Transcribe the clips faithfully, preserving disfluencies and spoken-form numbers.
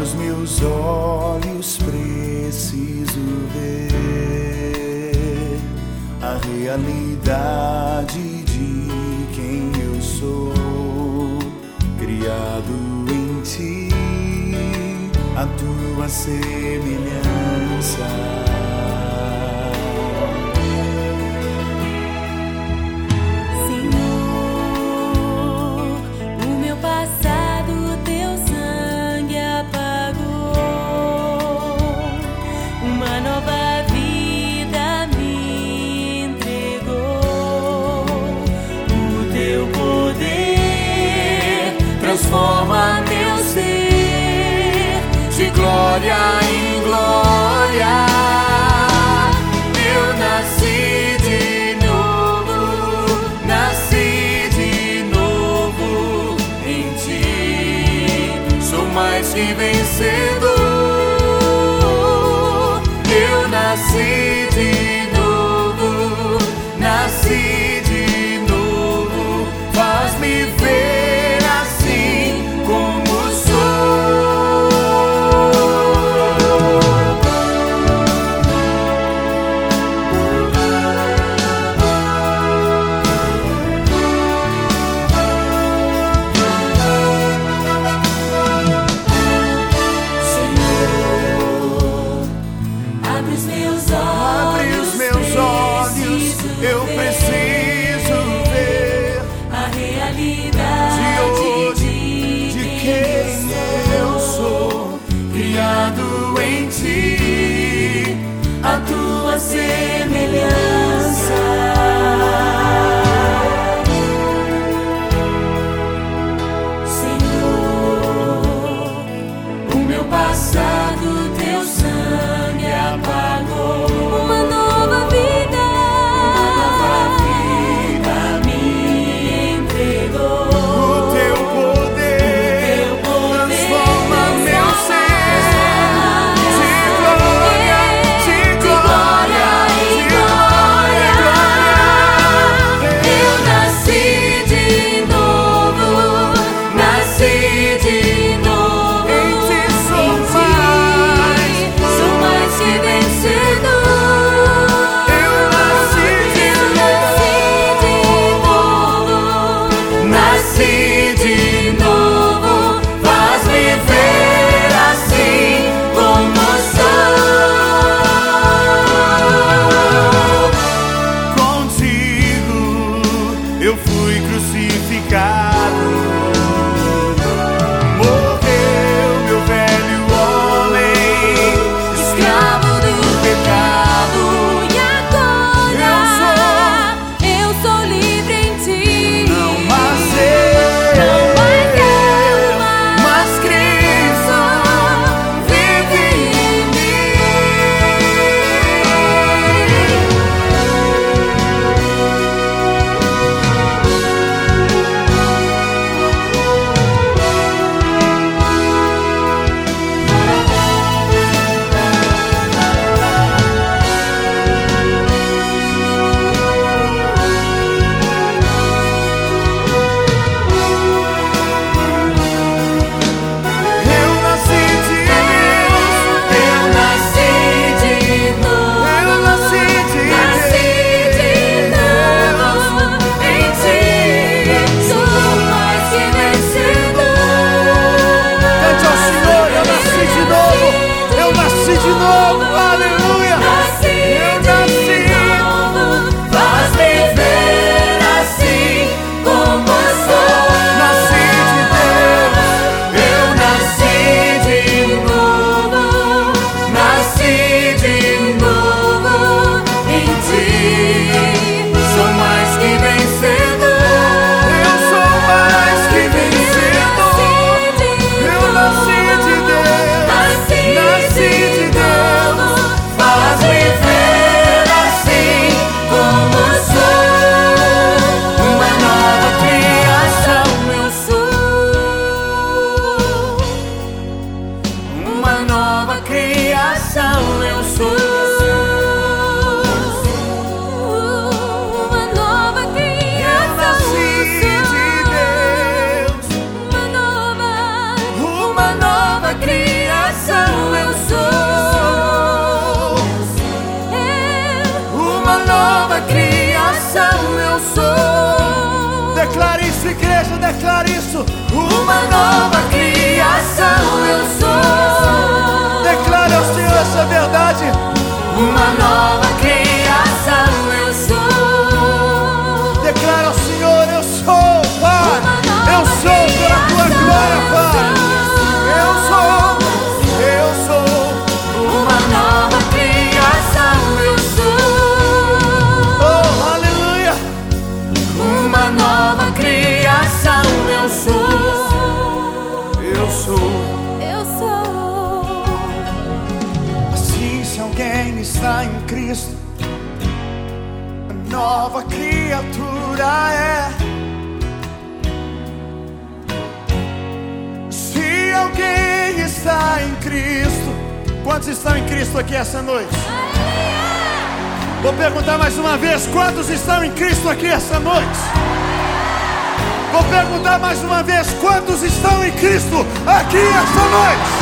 os meus olhos preciso ver a realidade de quem eu sou, criado em ti, a tua semelhança. Transforma meu ser de glória em glória. Eu nasci de novo, nasci de novo em ti. Sou mais que vencedor. Eu nasci de novo, nasci de novo. Faz-me ver eu preciso ver a realidade de, hoje, de quem eu sou, criado em ti, a tua semelhança. Senhor, o meu passado teu sangue apagou. Uma nova vida. Eu fui crucificado, morreu meu velho homem, escravo do pecado. E agora eu sou, eu sou livre em ti. Não mais eu, não mais eu, mas Cristo vive em mim. De novo, aleluia. Nasci eu nasci de novo, faz-me ver assim como sou. Nasci de Deus, eu nasci de novo, nasci de novo em ti. Sou mais que vencedor. eu sou mais que vencedor. Eu nasci de Deus, nasci de Deus. Faz-me ver assim como sou. Uma nova criação eu sou. Uma nova criação eu sou. Uma nova criação. Eu nasci de Deus, Uma nova, Uma nova criação. igreja, declare isso. Uma nova criação eu sou. Declare ao Senhor essa verdade. Uma nova criação eu sou. Declare ao Senhor: eu sou, Pai. Eu sou pela tua glória, Pai. Eu sou, eu sou. Uma nova criação eu sou. Oh, aleluia. Uma nova criação eu sou. Eu sou. Eu sou. Assim, se alguém está em Cristo, a nova criatura é. Se alguém está em Cristo, quantos estão em Cristo aqui essa noite? Vou perguntar mais uma vez: quantos estão em Cristo aqui essa noite? Vou perguntar mais uma vez: quantos estão em Cristo aqui essa noite?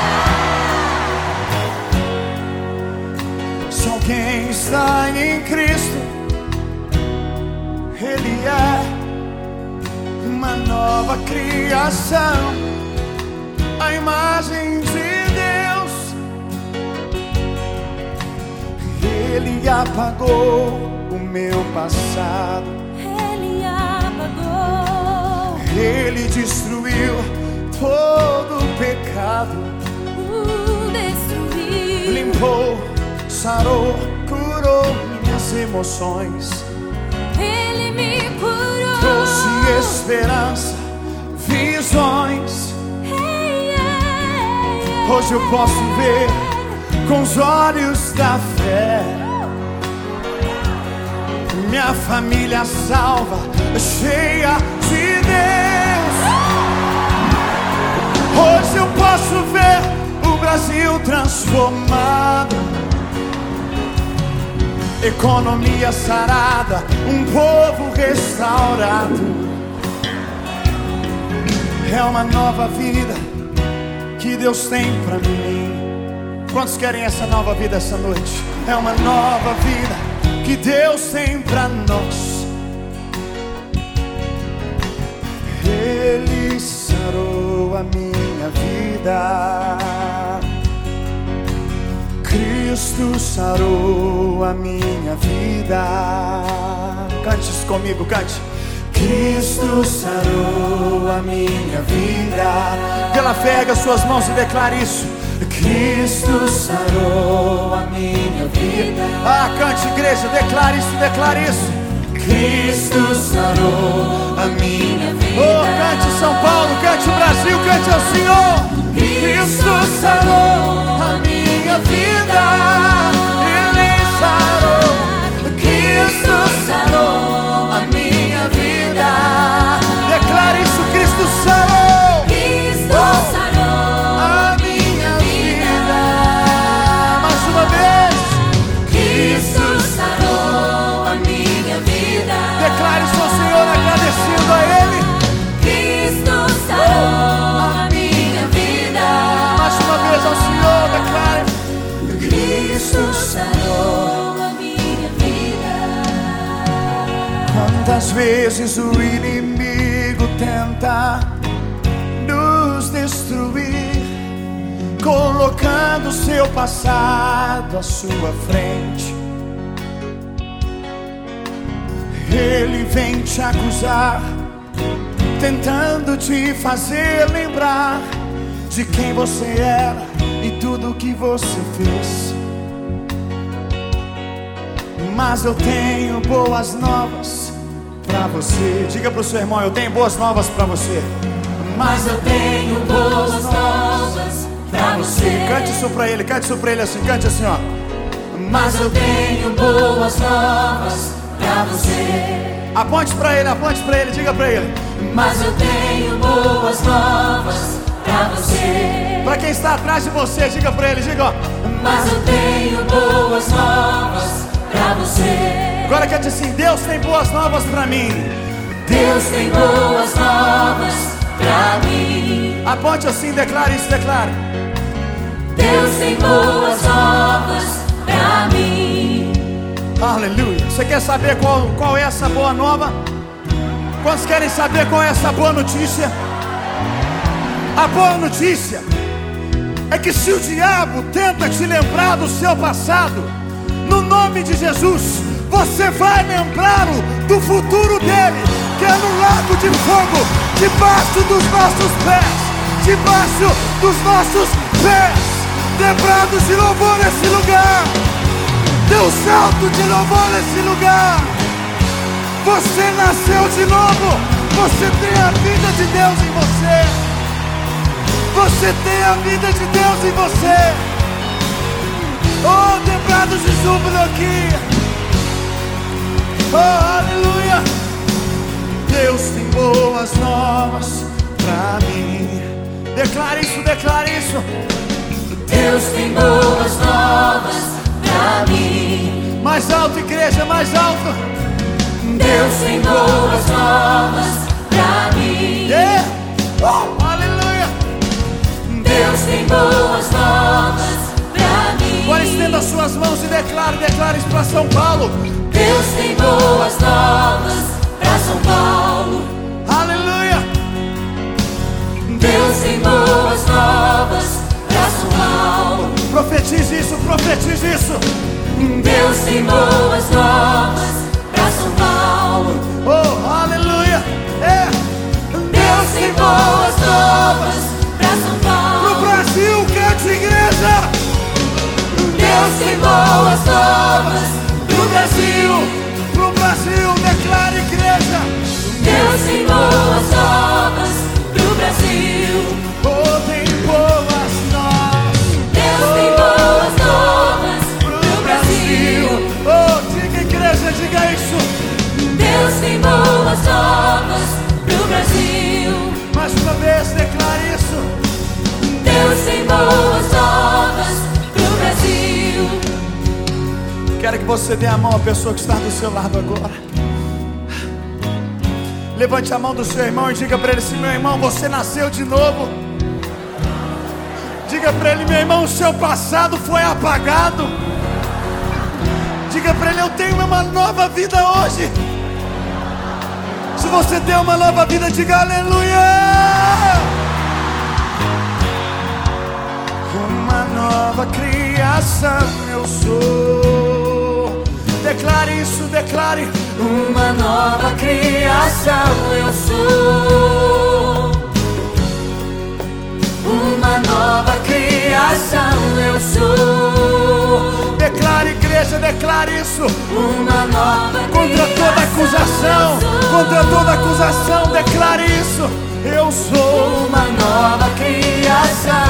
Se alguém está em Cristo, Ele é uma nova criação, a imagem de Deus. Ele apagou o meu passado, Ele apagou, Ele destruiu todo o pecado, o destruiu, limpou, sarou, curou minhas emoções, Ele me curou, trouxe esperança, visões. Hey, yeah, yeah. Hoje eu posso ver com os olhos da fé, minha família salva, cheia de Deus. Hoje eu posso ver o Brasil transformado, economia sarada, um povo restaurado. É uma nova vida que Deus tem pra mim. Quantos querem essa nova vida essa noite? É uma nova vida que Deus tem pra nós. Ele sarou a minha vida, Cristo sarou a minha vida. Cante isso comigo, cante. Cristo sarou a minha vida. Pela fé, erga suas mãos e declare isso. Cristo sarou a minha vida. Ah, cante, igreja, declare isso, declare isso. Cristo sarou a minha vida. Oh, cante São Paulo, cante Brasil, cante ao Senhor. Cristo sarou a minha vida. Ele sarou. Cristo sarou a minha vida. Declare isso, Cristo sarou. Cristo sarou A minha vida. Mais uma vez. Cristo sarou a minha vida. Declare isso ao Senhor, agradecendo a Ele. Cristo sarou a minha vida. Mais uma vez ao Senhor, declare. Cristo sarou a minha vida. Quantas vezes o inimigo tenta nos destruir, colocando seu passado à sua frente. Ele vem te acusar, tentando te fazer lembrar de quem você era e tudo que você fez. Mas eu tenho boas novas pra você. Diga pro seu irmão: eu tenho boas novas pra você. Mas eu tenho boas novas pra você. Cante isso pra ele, cante isso pra ele assim, cante assim, ó. Mas eu tenho boas novas pra você. Aponte pra ele, aponte pra ele, diga pra ele. Mas eu tenho boas novas pra você. Pra quem está atrás de você, diga pra ele, diga, ó. Mas eu tenho boas novas pra você. Agora cante assim: Deus tem boas novas pra mim. Deus tem boas novas pra mim. Aponte assim, declare isso, declare. Deus tem boas novas pra mim. Aleluia. Você quer saber qual, qual é essa boa nova? Quantos querem saber qual é essa boa notícia? A boa notícia é que se o diabo tenta te lembrar do seu passado, no nome de Jesus, você vai lembrá-lo do futuro dele, que é no lago de fogo, debaixo dos nossos pés, debaixo dos nossos pés. Debrados de louvor nesse lugar, dê um salto de louvor nesse lugar. Você nasceu de novo, você tem a vida de Deus em você. Você tem a vida de Deus em você. Oh, debrados de júbilo aqui. Oh, aleluia. Deus tem boas novas pra mim. Declare isso, declare isso. Deus tem boas novas pra mim. Mais alto, igreja, mais alto. Deus tem boas novas pra mim. Yeah. Oh, aleluia. Deus tem boas novas pra mim. Agora estenda as suas mãos e declare, declare isso para São Paulo. Deus tem boas novas pra São Paulo. Aleluia. Deus tem boas novas pra São Paulo. Profetize isso, profetize isso. Deus tem boas novas pra São Paulo. Oh, aleluia. É. Deus tem boas novas pra São Paulo. Pro Brasil, cante, igreja. Deus tem boas novas pro Brasil. Pro Brasil, declare, igreja. Deus tem boas novas pro Brasil. Oh, tem boas novas. Deus tem boas novas pro Brasil. Oh, diga, igreja, diga isso. Deus tem boas novas pro Brasil. Mais uma vez, declare isso. Deus tem boas novas pro Brasil. Quero que você dê a mão à pessoa que está do seu lado agora. Levante a mão do seu irmão e diga para ele assim: meu irmão, você nasceu de novo. Diga para ele: meu irmão, o seu passado foi apagado. Diga para ele: eu tenho uma nova vida hoje. Se você tem uma nova vida, diga aleluia. Uma nova criação eu sou. Declare isso, declare. Uma nova criação eu sou. Uma nova criação eu sou. Declare, igreja, declare isso. Uma nova Contra toda acusação, contra toda acusação, declare isso. Eu sou uma nova criação